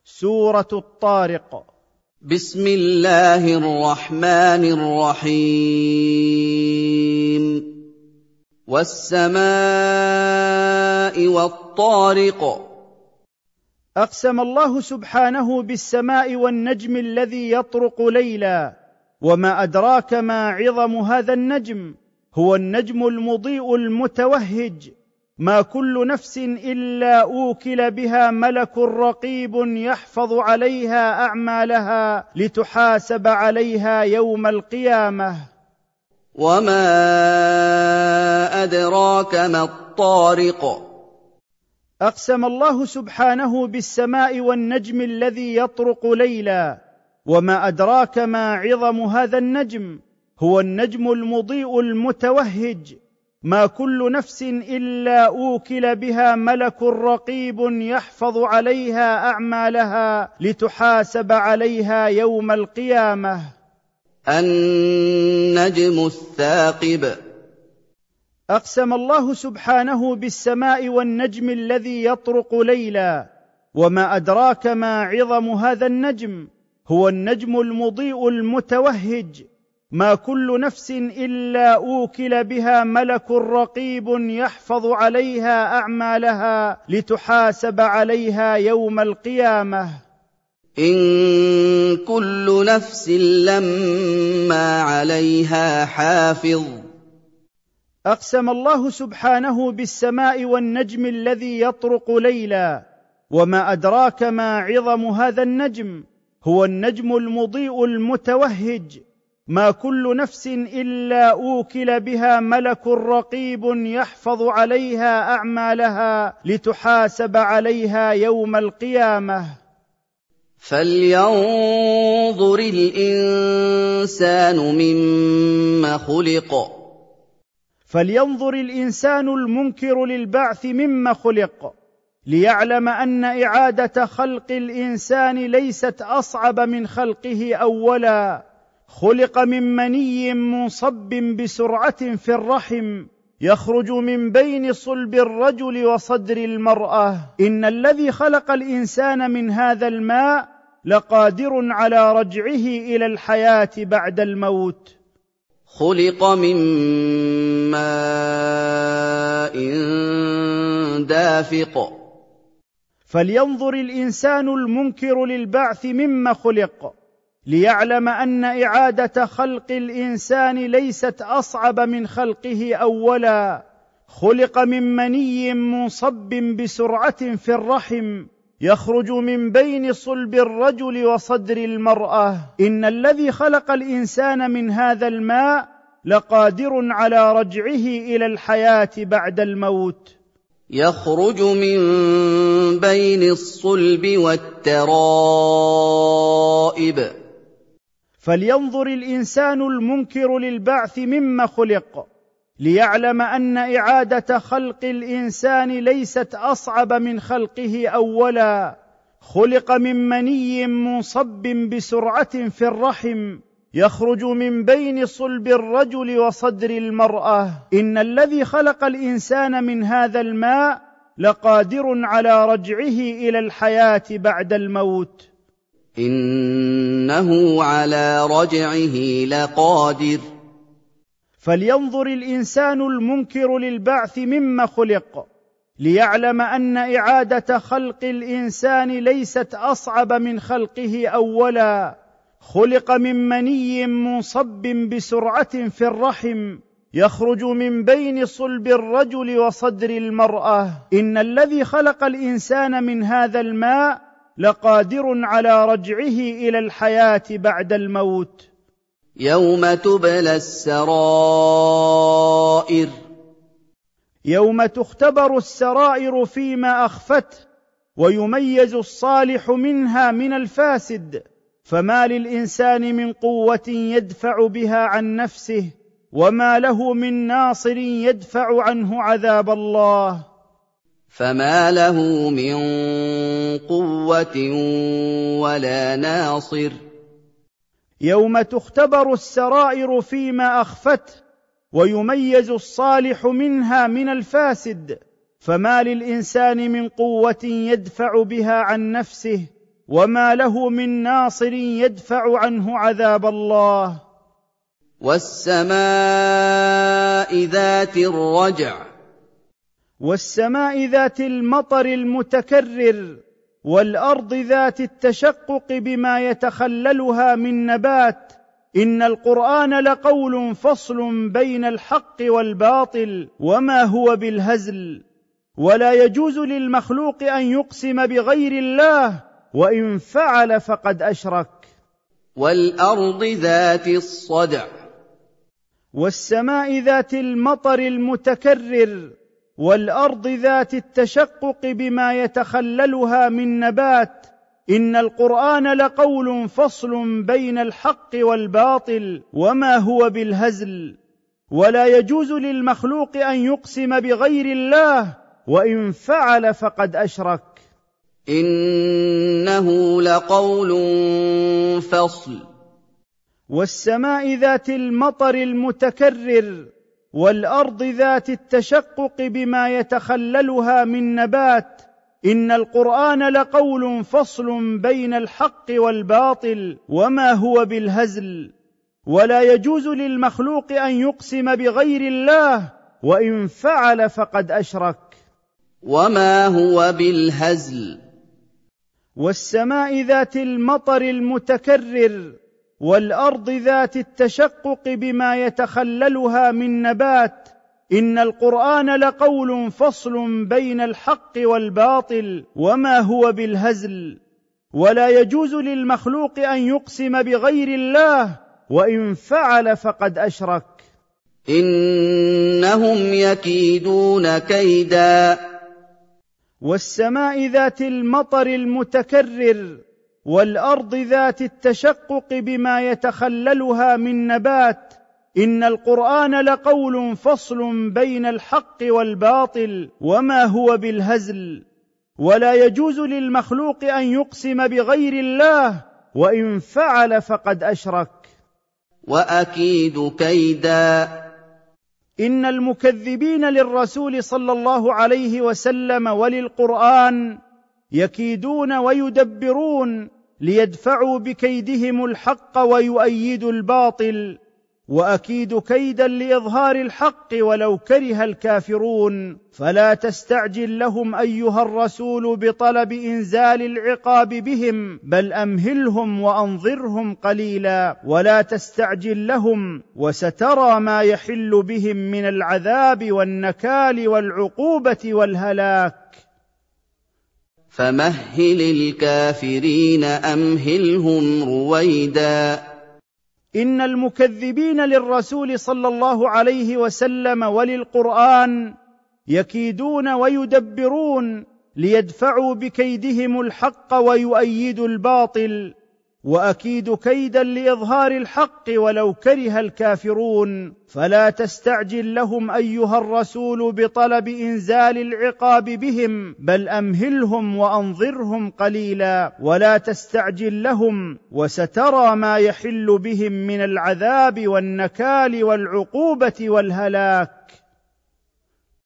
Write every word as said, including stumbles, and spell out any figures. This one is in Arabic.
سورة الطارق. بسم الله الرحمن الرحيم. والسماء والطارق. أقسم الله سبحانه بالسماء والنجم الذي يطرق ليلا، وما أدراك ما عظم هذا النجم؟ هو النجم المضيء المتوهج، ما كل نفس إلا أوكل بها ملك رقيب يحفظ عليها أعمالها لتحاسب عليها يوم القيامة. وما أدراك ما الطارق. أقسم الله سبحانه بالسماء والنجم الذي يطرق ليلا، وما أدراك ما عظم هذا النجم؟ هو النجم المضيء المتوهج، ما كل نفس إلا أوكل بها ملك رقيب يحفظ عليها أعمالها لتحاسب عليها يوم القيامة. النجم الثاقب. أقسم الله سبحانه بالسماء والنجم الذي يطرق ليلا، وما أدراك ما عظم هذا النجم؟ هو النجم المضيء المتوهج، ما كل نفس إلا أوكل بها ملك رقيب يحفظ عليها أعمالها لتحاسب عليها يوم القيامة. إن كل نفس لما عليها حافظ. أقسم الله سبحانه بالسماء والنجم الذي يطرق ليلا، وما أدراك ما عظم هذا النجم؟ هو النجم المضيء المتوهج، ما كل نفس إلا أوكل بها ملك رقيب يحفظ عليها أعمالها لتحاسب عليها يوم القيامة. فلينظر الإنسان مما خلق. فلينظر الإنسان المنكر للبعث مما خلق، ليعلم أن إعادة خلق الإنسان ليست أصعب من خلقه أولا. خلق من مني منصب بسرعة في الرحم، يخرج من بين صلب الرجل وصدر المرأة. إن الذي خلق الإنسان من هذا الماء لقادر على رجعه إلى الحياة بعد الموت. خلق من ماء دافق. فلينظر الإنسان المنكر للبعث مما خلق، ليعلم أن إعادة خلق الإنسان ليست أصعب من خلقه أولا. خلق من مني منصب بسرعة في الرحم، يخرج من بين صلب الرجل وصدر المرأة. إن الذي خلق الإنسان من هذا الماء لقادر على رجعه إلى الحياة بعد الموت. يخرج من بين الصلب والترائب. فلينظر الإنسان المنكر للبعث مما خلق، ليعلم أن إعادة خلق الإنسان ليست أصعب من خلقه أولا. خلق من مني منصب بسرعة في الرحم، يخرج من بين صلب الرجل وصدر المرأة. إن الذي خلق الإنسان من هذا الماء لقادر على رجعه إلى الحياة بعد الموت. إنه على رجعه لقادر. فلينظر الإنسان المنكر للبعث مما خلق، ليعلم أن إعادة خلق الإنسان ليست أصعب من خلقه أولا. خلق من مني منصب بسرعة في الرحم، يخرج من بين صلب الرجل وصدر المرأة. إن الذي خلق الإنسان من هذا الماء لقادر على رجعه إلى الحياة بعد الموت. يوم تبلى السرائر. يوم تختبر السرائر فيما أخفت، ويميز الصالح منها من الفاسد، فما للإنسان من قوة يدفع بها عن نفسه، وما له من ناصر يدفع عنه عذاب الله. فما له من قوة ولا ناصر. يوم تختبر السرائر فيما أخفت، ويميز الصالح منها من الفاسد، فما للإنسان من قوة يدفع بها عن نفسه، وما له من ناصر يدفع عنه عذاب الله. والسماء ذات الرجع والسماء ذات المطر المتكرر، والأرض ذات التشقق بما يتخللها من نبات، إن القرآن لقول فصل بين الحق والباطل وما هو بالهزل. ولا يجوز للمخلوق أن يقسم بغير الله، وإن فعل فقد أشرك. والأرض ذات الصدع والسماء ذات المطر المتكرر، والأرض ذات التشقق بما يتخللها من نبات، إن القرآن لقول فصل بين الحق والباطل وما هو بالهزل. ولا يجوز للمخلوق أن يقسم بغير الله، وإن فعل فقد أشرك. إنه لقول فصل. والسماء ذات المطر المتكرر، والأرض ذات التشقق بما يتخللها من نبات، إن القرآن لقول فصل بين الحق والباطل وما هو بالهزل. ولا يجوز للمخلوق أن يقسم بغير الله، وإن فعل فقد أشرك. وما هو بالهزل. والسماء ذات المطر المتكرر، والأرض ذات التشقق بما يتخللها من نبات، إن القرآن لقول فصل بين الحق والباطل وما هو بالهزل. ولا يجوز للمخلوق أن يقسم بغير الله، وإن فعل فقد أشرك. إنهم يكيدون كيدا. والسماء ذات المطر المتكرر، والأرض ذات التشقق بما يتخللها من نبات، إن القرآن لقول فصل بين الحق والباطل وما هو بالهزل. ولا يجوز للمخلوق أن يقسم بغير الله، وإن فعل فقد أشرك. وأكيد كيدا. إن المكذبين للرسول صلى الله عليه وسلم وللقرآن يكيدون ويدبرون ليدفعوا بكيدهم الحق ويؤيدوا الباطل، وأكيد كيدا لإظهار الحق ولو كره الكافرون. فلا تستعجل لهم أيها الرسول بطلب إنزال العقاب بهم، بل أمهلهم وأنظرهم قليلا. ولا تستعجل لهم، وسترى ما يحل بهم من العذاب والنكال والعقوبة والهلاك. فمهل الكافرين أمهلهم رويدا. إن المكذبين للرسول صلى الله عليه وسلم وللقرآن يكيدون ويدبرون ليدفعوا بكيدهم الحق ويؤيدوا الباطل، وأكيد كيدا لإظهار الحق ولو كره الكافرون. فلا تستعجل لهم أيها الرسول بطلب إنزال العقاب بهم، بل أمهلهم وأنظرهم قليلا. ولا تستعجل لهم، وسترى ما يحل بهم من العذاب والنكال والعقوبة والهلاك.